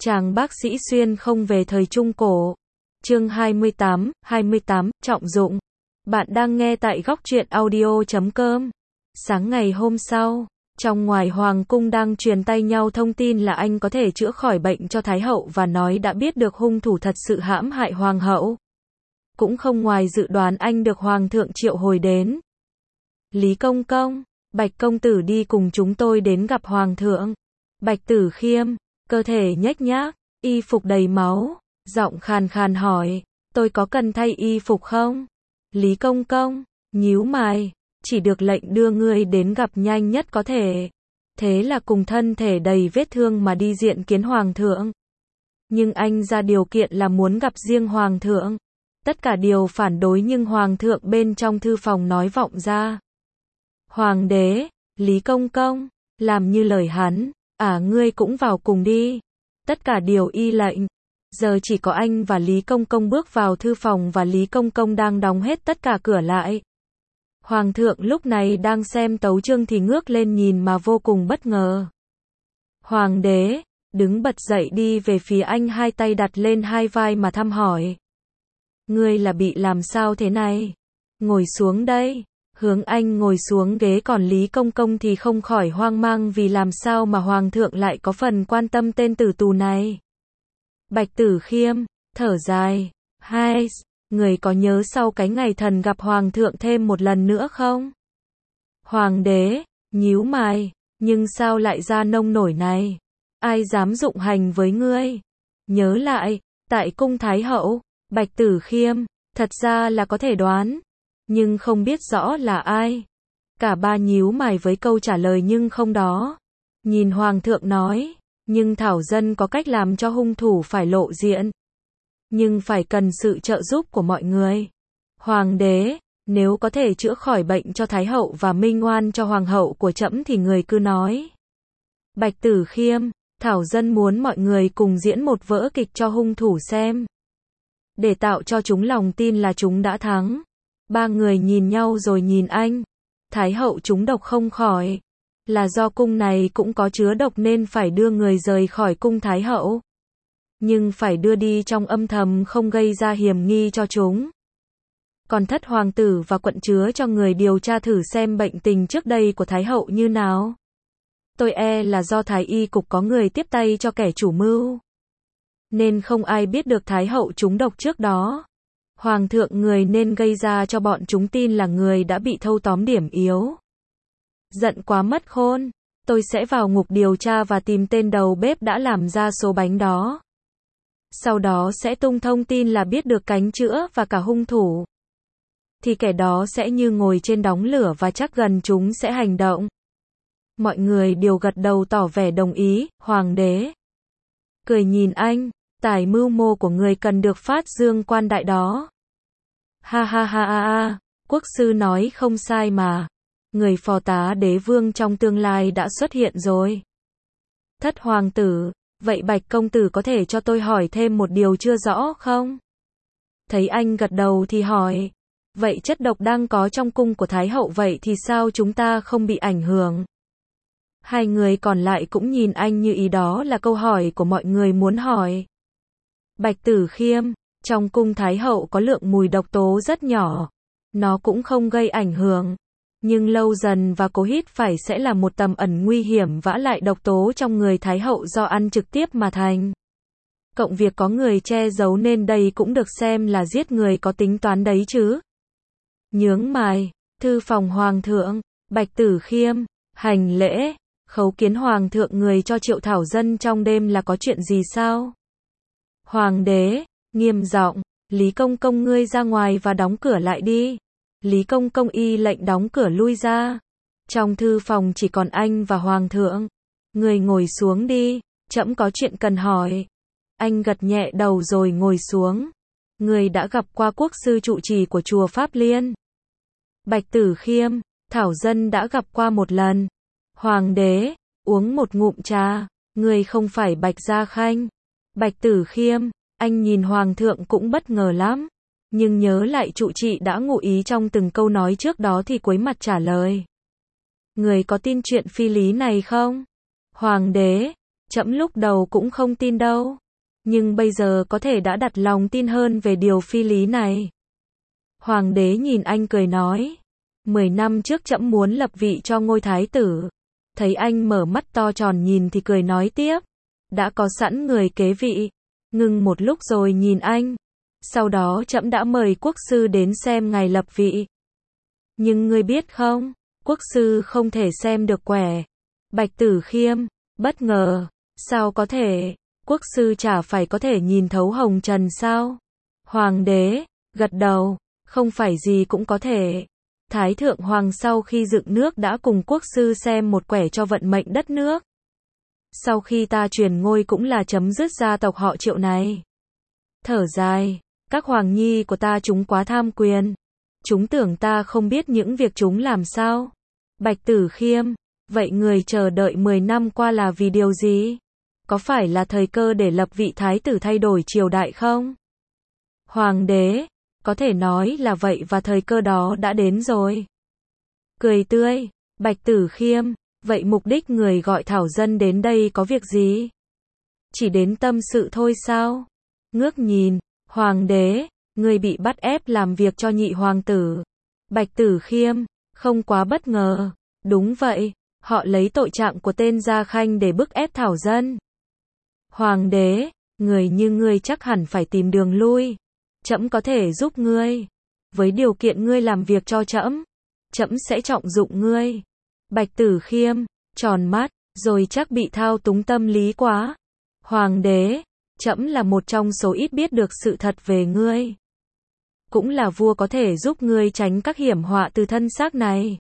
Chàng bác sĩ xuyên không về thời Trung Cổ. Chương 28, trọng dụng. Bạn đang nghe tại góc truyện audio.com. Sáng ngày hôm sau, trong ngoài hoàng cung đang truyền tay nhau thông tin là anh có thể chữa khỏi bệnh cho Thái hậu và nói đã biết được hung thủ thật sự hãm hại hoàng hậu. Cũng không ngoài dự đoán anh được hoàng thượng triệu hồi đến. Lý công công, Bạch công tử đi cùng chúng tôi đến gặp hoàng thượng. Bạch Tử Khiêm, cơ thể nhếch nhác, y phục đầy máu, giọng khàn khàn hỏi, tôi có cần thay y phục không? Lý công công, nhíu mày, chỉ được lệnh đưa ngươi đến gặp nhanh nhất có thể. Thế là cùng thân thể đầy vết thương mà đi diện kiến hoàng thượng. Nhưng anh ra điều kiện là muốn gặp riêng hoàng thượng. Tất cả đều phản đối nhưng hoàng thượng bên trong thư phòng nói vọng ra. Hoàng đế, Lý công công, làm như lời hắn, ngươi cũng vào cùng đi. Tất cả đều y lệnh. Giờ chỉ có anh và Lý công công bước vào thư phòng và Lý công công đang đóng hết tất cả cửa lại. Hoàng thượng lúc này đang xem tấu chương thì ngước lên nhìn mà vô cùng bất ngờ. Hoàng đế, đứng bật dậy đi về phía anh, hai tay đặt lên hai vai mà thăm hỏi. Ngươi là bị làm sao thế này? Ngồi xuống đây. Hướng anh ngồi xuống ghế, còn Lý công công thì không khỏi hoang mang vì làm sao mà hoàng thượng lại có phần quan tâm tên tử tù này. Bạch Tử Khiêm, thở dài, người có nhớ sau cái ngày thần gặp hoàng thượng thêm một lần nữa không? Hoàng đế, nhíu mày, nhưng sao lại ra nông nổi này? Ai dám dụng hành với ngươi? Nhớ lại, tại cung Thái hậu, Bạch Tử Khiêm, thật ra là có thể đoán, nhưng không biết rõ là ai. Cả ba nhíu mày với câu trả lời nhưng không đó. Nhìn hoàng thượng nói, nhưng Thảo dân có cách làm cho hung thủ phải lộ diện. Nhưng phải cần sự trợ giúp của mọi người. Hoàng đế, nếu có thể chữa khỏi bệnh cho Thái hậu và minh oan cho hoàng hậu của trẫm thì người cứ nói. Bạch Tử Khiêm, Thảo dân muốn mọi người cùng diễn một vở kịch cho hung thủ xem. Để tạo cho chúng lòng tin là chúng đã thắng. Ba người nhìn nhau rồi nhìn anh. Thái hậu trúng độc không khỏi. Là do cung này cũng có chứa độc nên phải đưa người rời khỏi cung Thái hậu. Nhưng phải đưa đi trong âm thầm không gây ra hiểm nghi cho chúng. Còn thất hoàng tử và quận chứa cho người điều tra thử xem bệnh tình trước đây của Thái hậu như nào. Tôi là do Thái y cục có người tiếp tay cho kẻ chủ mưu. Nên không ai biết được Thái hậu trúng độc trước đó. Hoàng thượng người nên gây ra cho bọn chúng tin là người đã bị thâu tóm điểm yếu. Giận quá mất khôn, tôi sẽ vào ngục điều tra và tìm tên đầu bếp đã làm ra số bánh đó. Sau đó sẽ tung thông tin là biết được cánh chữa và cả hung thủ. Thì kẻ đó sẽ như ngồi trên đống lửa và chắc gần chúng sẽ hành động. Mọi người đều gật đầu tỏ vẻ đồng ý. Hoàng đế cười nhìn anh, tài mưu mô của người cần được phát dương quan đại đó. Ha, quốc sư nói không sai mà. Người phò tá đế vương trong tương lai đã xuất hiện rồi. Thất hoàng tử, vậy Bạch công tử có thể cho tôi hỏi thêm một điều chưa rõ không? Thấy anh gật đầu thì hỏi, vậy chất độc đang có trong cung của Thái hậu vậy thì sao chúng ta không bị ảnh hưởng? Hai người còn lại cũng nhìn anh như ý đó là câu hỏi của mọi người muốn hỏi. Bạch Tử Khiêm, trong cung Thái hậu có lượng mùi độc tố rất nhỏ. Nó cũng không gây ảnh hưởng. Nhưng lâu dần và cố hít phải sẽ là một tầm ẩn nguy hiểm, vả lại độc tố trong người Thái hậu do ăn trực tiếp mà thành. Cộng việc có người che giấu nên đây cũng được xem là giết người có tính toán đấy chứ. Nhướng mày, thư phòng hoàng thượng, Bạch Tử Khiêm, hành lễ, khấu kiến hoàng thượng, người cho Triệu Thảo dân trong đêm là có chuyện gì sao? Hoàng đế, nghiêm giọng, Lý công công ngươi ra ngoài và đóng cửa lại đi. Lý công công y lệnh đóng cửa lui ra. Trong thư phòng chỉ còn anh và hoàng thượng. Người ngồi xuống đi, trẫm có chuyện cần hỏi. Anh gật nhẹ đầu rồi ngồi xuống. Người đã gặp qua quốc sư trụ trì của chùa Pháp Liên. Bạch Tử Khiêm, Thảo dân đã gặp qua một lần. Hoàng đế, uống một ngụm trà. Người không phải Bạch Gia Khanh. Bạch Tử Khiêm, anh nhìn hoàng thượng cũng bất ngờ lắm. Nhưng nhớ lại trụ trì đã ngụ ý trong từng câu nói trước đó thì quấy mặt trả lời. Người có tin chuyện phi lý này không? Hoàng đế, Trẫm lúc đầu cũng không tin đâu. Nhưng bây giờ có thể đã đặt lòng tin hơn về điều phi lý này. Hoàng đế nhìn anh cười nói. 10 năm trước trẫm muốn lập vị cho ngôi thái tử. Thấy anh mở mắt to tròn nhìn thì cười nói tiếp. Đã có sẵn người kế vị. Ngưng một lúc rồi nhìn anh. Sau đó trẫm đã mời quốc sư đến xem ngài lập vị. Nhưng ngươi biết không, quốc sư không thể xem được quẻ. Bạch Tử Khiêm, bất ngờ. Sao có thể? Quốc sư chả phải có thể nhìn thấu hồng trần sao? Hoàng đế, gật đầu. Không phải gì cũng có thể. Thái thượng hoàng sau khi dựng nước đã cùng quốc sư xem một quẻ cho vận mệnh đất nước. Sau khi ta truyền ngôi cũng là chấm dứt gia tộc họ Triệu này. Thở dài, các hoàng nhi của ta chúng quá tham quyền. Chúng tưởng ta không biết những việc chúng làm sao. Bạch Tử Khiêm, vậy người chờ đợi 10 năm qua là vì điều gì? Có phải là thời cơ để lập vị thái tử thay đổi triều đại không? Hoàng đế, có thể nói là vậy và thời cơ đó đã đến rồi. Cười tươi, Bạch Tử Khiêm, vậy mục đích người gọi thảo dân đến đây có việc gì? Chỉ đến tâm sự thôi sao? Ngước nhìn, Hoàng đế, người bị bắt ép làm việc cho nhị hoàng tử. Bạch Tử Khiêm, không quá bất ngờ. Đúng vậy, họ lấy tội trạng của tên Gia Khanh để bức ép thảo dân. Hoàng đế, người như ngươi chắc hẳn phải tìm đường lui. Trẫm có thể giúp ngươi. Với điều kiện ngươi làm việc cho trẫm, trẫm sẽ trọng dụng ngươi. Bạch Tử Khiêm, tròn mắt, rồi chắc bị thao túng tâm lý quá. Hoàng đế, trẫm là một trong số ít biết được sự thật về ngươi. Cũng là vua có thể giúp ngươi tránh các hiểm họa từ thân xác này.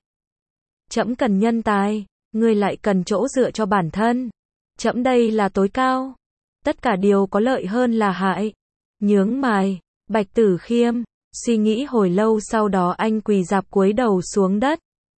Trẫm cần nhân tài, ngươi lại cần chỗ dựa cho bản thân. Trẫm đây là tối cao. Tất cả điều có lợi hơn là hại. Nhướng mày, Bạch Tử Khiêm, suy nghĩ hồi lâu sau đó anh quỳ rạp cúi đầu xuống đất.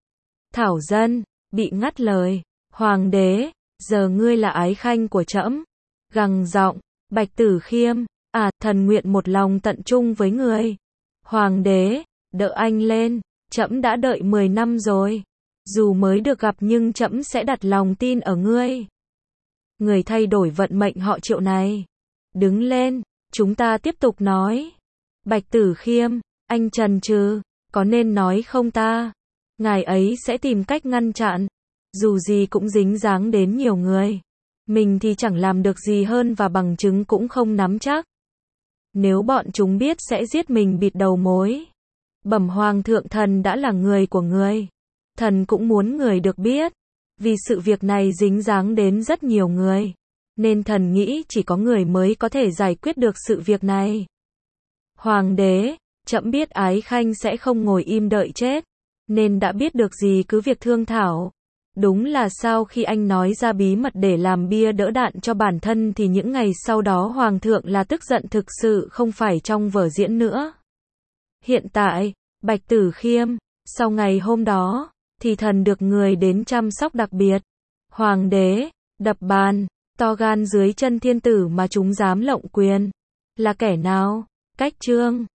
Thảo dân, bị ngắt lời. Hoàng đế, giờ ngươi là ái khanh của trẫm. Gằn giọng, Bạch Tử Khiêm, thần nguyện một lòng tận trung với người. Hoàng đế, đỡ anh lên, trẫm đã đợi 10 năm rồi. Dù mới được gặp nhưng trẫm sẽ đặt lòng tin ở ngươi. Người thay đổi vận mệnh họ Triệu này. Đứng lên, chúng ta tiếp tục nói. Bạch Tử Khiêm, anh chần chừ, có nên nói không ta? Ngài ấy sẽ tìm cách ngăn chặn. Dù gì cũng dính dáng đến nhiều người. Mình thì chẳng làm được gì hơn và bằng chứng cũng không nắm chắc. Nếu bọn chúng biết sẽ giết mình bịt đầu mối. Bẩm Hoàng thượng, thần đã là người của người. Thần cũng muốn người được biết. Vì sự việc này dính dáng đến rất nhiều người. Nên thần nghĩ chỉ có người mới có thể giải quyết được sự việc này. Hoàng đế, trẫm biết ái khanh sẽ không ngồi im đợi chết. Nên đã biết được gì cứ việc thương thảo. Đúng là sau khi anh nói ra bí mật để làm bia đỡ đạn cho bản thân thì những ngày sau đó Hoàng thượng là tức giận thực sự không phải trong vở diễn nữa. Hiện tại, Bạch Tử Khiêm, sau ngày hôm đó, thì thần được người đến chăm sóc đặc biệt. Hoàng đế, đập bàn, to gan dưới chân thiên tử mà chúng dám lộng quyền. Là kẻ nào? Cách Trương.